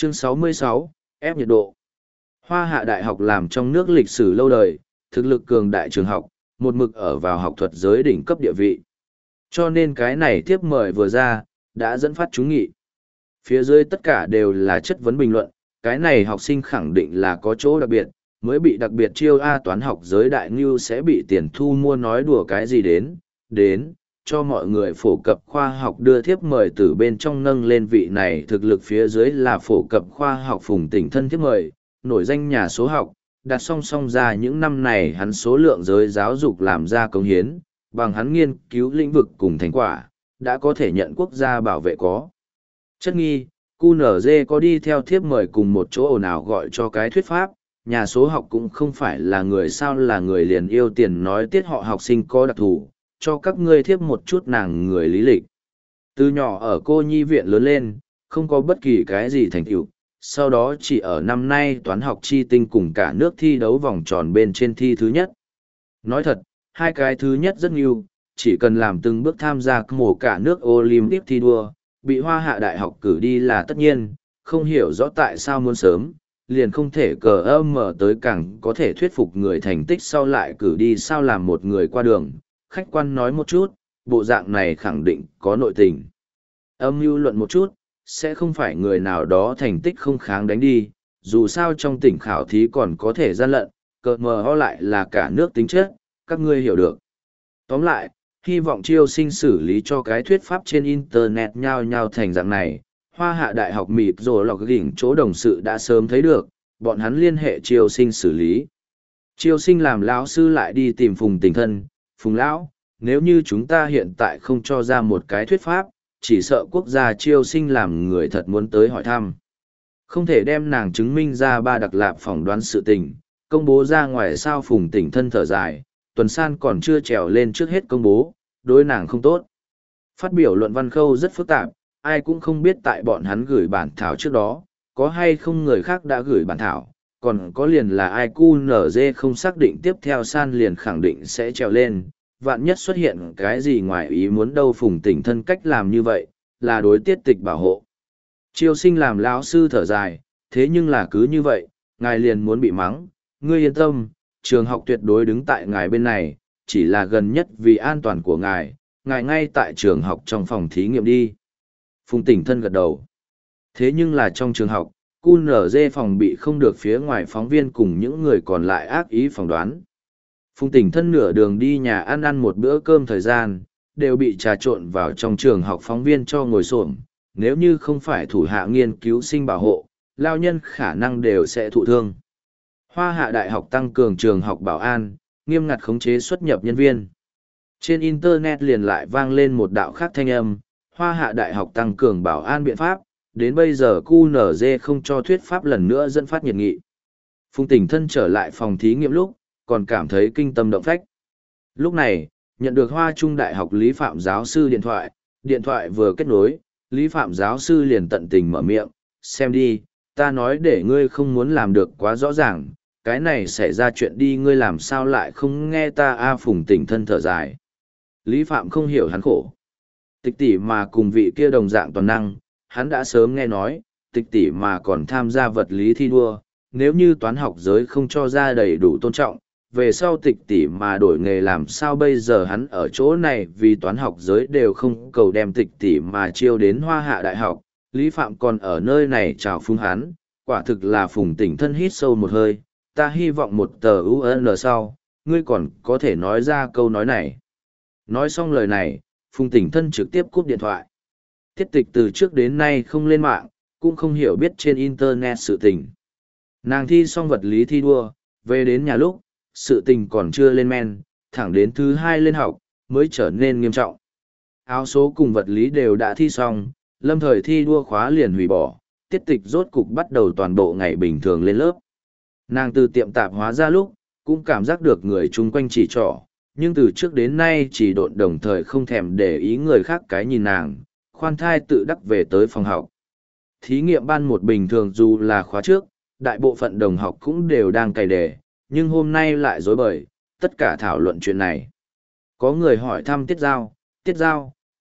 Chương 66, ép nhiệt độ. Hoa Hạ Đại học làm trong nước lịch sử lâu đời, thực lực cường đại trường học, một mực ở vào học thuật giới đỉnh cấp địa vị. Cho nên cái này tiếp mời vừa ra, đã dẫn phát chú nghị. Phía dưới tất cả đều là chất vấn bình luận, cái này học sinh khẳng định là có chỗ đặc biệt, mới bị đặc biệt chiêu toán học giới đại ngưu sẽ bị tiền thu mua nói đùa cái gì đến, cho mọi người phổ cập khoa học đưa thiếp mời từ bên trong nâng lên vị này thực lực phía dưới là phổ cập khoa học Phùng Tỉnh Thân thiếp mời, nổi danh nhà số học, đặt song song ra những năm này hắn số lượng giới giáo dục làm ra công hiến, bằng hắn nghiên cứu lĩnh vực cùng thành quả, đã có thể nhận quốc gia bảo vệ có. Chất nghi, QNZ có đi theo thiếp mời cùng một chỗ ồn ào gọi cho cái thuyết pháp, nhà số học cũng không phải là người sao là người liền yêu tiền nói tiết họ học sinh có đặc thù, cho các ngươi thiếp một chút nàng người lý lịch. Từ nhỏ ở cô nhi viện lớn lên, không có bất kỳ cái gì thành tựu, sau đó chỉ ở năm nay toán học chi tinh cùng cả nước thi đấu vòng tròn bên trên thi thứ nhất. Nói thật, hai cái thứ nhất rất nhiều, chỉ cần làm từng bước tham gia mổ cả nước Olympic thi đua, bị Hoa Hạ Đại học cử đi là tất nhiên, không hiểu rõ tại sao muốn sớm, liền không thể cờ âm mở tới càng có thể thuyết phục người thành tích sau lại cử đi sao làm một người qua đường. Khách quan nói một chút, bộ dạng này khẳng định có nội tình. Âm mưu luận một chút, sẽ không phải người nào đó thành tích không kháng đánh đi, dù sao trong tỉnh khảo thí còn có thể gian lận, cờ mờ ho lại là cả nước tính chất, các ngươi hiểu được. Tóm lại, hy vọng chiêu sinh xử lý cho cái thuyết pháp trên Internet nhao nhao thành dạng này, Hoa Hạ Đại học mịt rồi lọc gỉnh chỗ đồng sự đã sớm thấy được, bọn hắn liên hệ chiêu sinh xử lý. Chiêu sinh làm lão sư lại đi tìm Phùng Tỉnh Thân, Phùng Lão, nếu như chúng ta hiện tại không cho ra một cái thuyết pháp, chỉ sợ quốc gia chiêu sinh làm người thật muốn tới hỏi thăm. Không thể đem nàng chứng minh ra ba đặc lạp phỏng đoán sự tình, công bố ra ngoài sao Phùng Tỉnh Thân thở dài, tuần san còn chưa trèo lên trước hết công bố, đối nàng không tốt. Phát biểu luận văn khâu rất phức tạp, ai cũng không biết tại bọn hắn gửi bản thảo trước đó, có hay không người khác đã gửi bản thảo, còn có liền là ai QNZ không xác định tiếp theo san liền khẳng định sẽ trèo lên, vạn nhất xuất hiện cái gì ngoài ý muốn đâu Phùng Tỉnh Thân cách làm như vậy, là đối tiết tịch bảo hộ. Chiêu sinh làm lão sư thở dài, thế nhưng là cứ như vậy, ngài liền muốn bị mắng, ngươi yên tâm, trường học tuyệt đối đứng tại ngài bên này, chỉ là gần nhất vì an toàn của ngài ngay tại trường học trong phòng thí nghiệm đi. Phùng Tỉnh Thân gật đầu. Thế nhưng là trong trường học, QNZ phòng bị không được phía ngoài phóng viên cùng những người còn lại ác ý phỏng đoán. Phùng Tỉnh Thân nửa đường đi nhà ăn một bữa cơm thời gian, đều bị trà trộn vào trong trường học phóng viên cho ngồi xổm. Nếu như không phải thủ hạ nghiên cứu sinh bảo hộ, lao nhân khả năng đều sẽ thụ thương. Hoa Hạ Đại học tăng cường trường học bảo an, nghiêm ngặt khống chế xuất nhập nhân viên. Trên Internet liền lại vang lên một đạo khác thanh âm, Hoa Hạ Đại học tăng cường bảo an biện pháp, đến bây giờ QNZ không cho thuyết pháp lần nữa dẫn phát nhiệt nghị. Phùng Tỉnh Thân trở lại phòng thí nghiệm lúc, còn cảm thấy kinh tâm động phách. Lúc này, nhận được Hoa Trung Đại học Lý Phạm giáo sư điện thoại vừa kết nối, Lý Phạm giáo sư liền tận tình mở miệng, xem đi, ta nói để ngươi không muốn làm được quá rõ ràng, cái này xảy ra chuyện đi ngươi làm sao lại không nghe ta Phùng Tỉnh Thân thở dài. Lý Phạm không hiểu hắn khổ. Tịch tỷ mà cùng vị kia đồng dạng toàn năng, hắn đã sớm nghe nói, tịch tỷ mà còn tham gia vật lý thi đua, nếu như toán học giới không cho ra đầy đủ tôn trọng, về sau tịch tỷ mà đổi nghề làm sao bây giờ hắn ở chỗ này vì toán học giới đều không cầu đem tịch tỷ mà chiêu đến Hoa Hạ Đại học, Lý Phạm còn ở nơi này chào phúng hắn, quả thực là Phùng Tỉnh Thân hít sâu một hơi, ta hy vọng một tờ UN sau, ngươi còn có thể nói ra câu nói này. Nói xong lời này, Phùng Tỉnh Thân trực tiếp cúp điện thoại. Tiết tịch từ trước đến nay không lên mạng, cũng không hiểu biết trên Internet sự tình. Nàng thi xong vật lý thi đua, về đến nhà lúc, sự tình còn chưa lên men, thẳng đến thứ 2 lên học, mới trở nên nghiêm trọng. Áo số cùng vật lý đều đã thi xong, lâm thời thi đua khóa liền hủy bỏ, tiết tịch rốt cục bắt đầu toàn bộ ngày bình thường lên lớp. Nàng từ tiệm tạp hóa ra lúc, cũng cảm giác được người chung quanh chỉ trỏ, nhưng từ trước đến nay chỉ độn đồng thời không thèm để ý người khác cái nhìn nàng, khoan thai tự đắc về tới phòng học. Thí nghiệm ban một bình thường dù là khóa trước, đại bộ phận đồng học cũng đều đang cày đề, nhưng hôm nay lại rối bời, tất cả thảo luận chuyện này. Có người hỏi thăm Tiết Giao,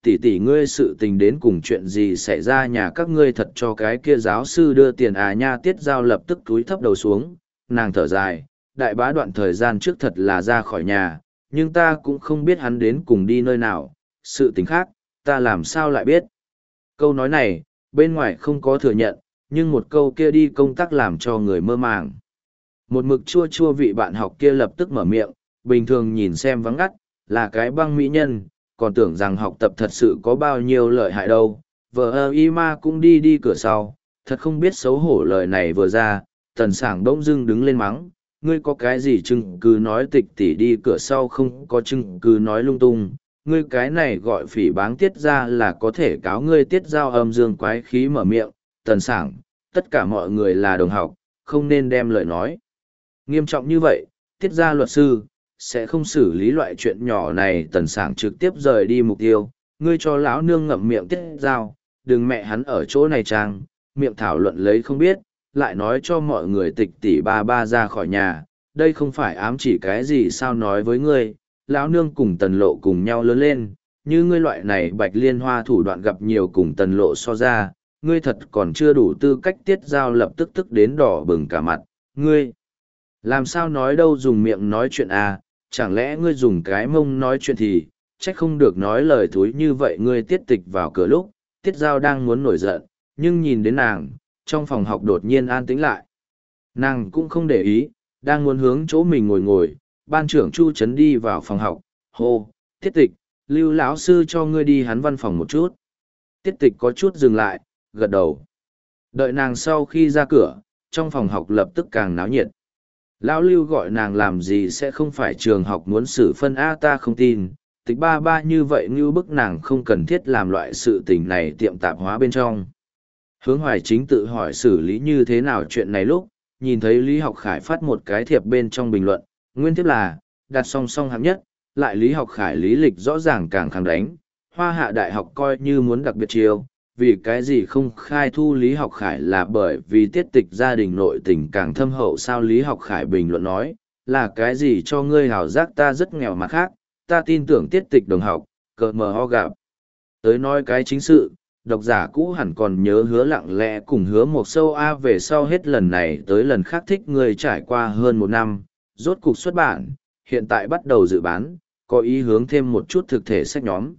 tỷ tỷ ngươi sự tình đến cùng chuyện gì xảy ra nhà các ngươi thật cho cái kia giáo sư đưa tiền à nha. Tiết Giao lập tức cúi thấp đầu xuống, nàng thở dài, đại bá đoạn thời gian trước thật là ra khỏi nhà, nhưng ta cũng không biết hắn đến cùng đi nơi nào, sự tình khác, ta làm sao lại biết. Câu nói này, bên ngoài không có thừa nhận, nhưng một câu kia đi công tác làm cho người mơ màng. Một mực chua chua vị bạn học kia lập tức mở miệng, bình thường nhìn xem vắng ngắt, là cái băng mỹ nhân, còn tưởng rằng học tập thật sự có bao nhiêu lợi hại đâu. Vợ y ma cũng đi đi cửa sau, thật không biết xấu hổ lời này vừa ra, Tần Sảng bỗng dưng đứng lên mắng, ngươi có cái gì chứng cứ nói tịch tỷ đi cửa sau không có chứng cứ nói lung tung, ngươi cái này gọi phỉ báng Tiết ra là có thể cáo ngươi. Tiết Giao âm dương quái khí mở miệng, Tần Sảng, tất cả mọi người là đồng học, không nên đem lời nói nghiêm trọng như vậy. Tiết ra luật sư sẽ không xử lý loại chuyện nhỏ này. Tần Sảng trực tiếp rời đi mục tiêu, ngươi cho lão nương ngậm miệng. Tiết Giao, đừng mẹ hắn ở chỗ này trang miệng thảo luận lấy không biết, lại nói cho mọi người tịch tỷ ba ba ra khỏi nhà, đây không phải ám chỉ cái gì sao. Nói với ngươi, lão nương cùng Tần Lộ cùng nhau lớn lên, như ngươi loại này bạch liên hoa thủ đoạn gặp nhiều cùng Tần Lộ so ra, ngươi thật còn chưa đủ tư cách. Tiết Giao lập tức tức đến đỏ bừng cả mặt, ngươi làm sao nói đâu dùng miệng nói chuyện à, chẳng lẽ ngươi dùng cái mông nói chuyện thì, trách không được nói lời thúi như vậy. Ngươi Tiết Tịch vào cửa lúc, Tiết Giao đang muốn nổi giận, nhưng nhìn đến nàng, trong phòng học đột nhiên an tĩnh lại. Nàng cũng không để ý, đang muốn hướng chỗ mình ngồi ngồi, ban trưởng Chu Trấn đi vào phòng học, hô, Tiết Tịch, Lưu lão sư cho ngươi đi hắn văn phòng một chút. Tiết Tịch có chút dừng lại, gật đầu. Đợi nàng sau khi ra cửa, trong phòng học lập tức càng náo nhiệt. Lão Lưu gọi nàng làm gì sẽ không phải trường học muốn xử phân a, ta không tin. Tịch ba ba như vậy như bức nàng không cần thiết làm loại sự tình này tiệm tạp hóa bên trong. Hướng Hoài Chính tự hỏi xử lý như thế nào chuyện này lúc, nhìn thấy Lý Học Khải phát một cái thiệp bên trong bình luận, nguyên thiếp là, đặt song song hạng nhất, lại Lý Học Khải lý lịch rõ ràng càng kháng đánh, Hoa Hạ Đại học coi như muốn đặc biệt chiêu, vì cái gì không khai thu Lý Học Khải là bởi vì Tiết Tịch gia đình nội tình càng thâm hậu sao. Lý Học Khải bình luận nói, là cái gì cho ngươi hào giác ta rất nghèo mặt khác, ta tin tưởng Tiết Tịch đồng học, cờ mờ ho gặp. Tới nói cái chính sự, độc giả cũ hẳn còn nhớ Hứa Lặng Lẽ cùng Hứa Một Sâu A về sau hết lần này tới lần khác thích người trải qua hơn một năm, rốt cục xuất bản, hiện tại bắt đầu dự bán, có ý hướng thêm một chút thực thể sách nhóm,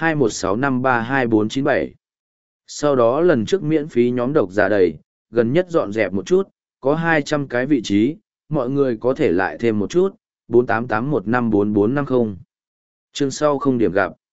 216532497. Sau đó lần trước miễn phí nhóm độc giả đầy, gần nhất dọn dẹp một chút, có 200 cái vị trí, mọi người có thể lại thêm một chút, 488154450. Chương sau không điểm gặp.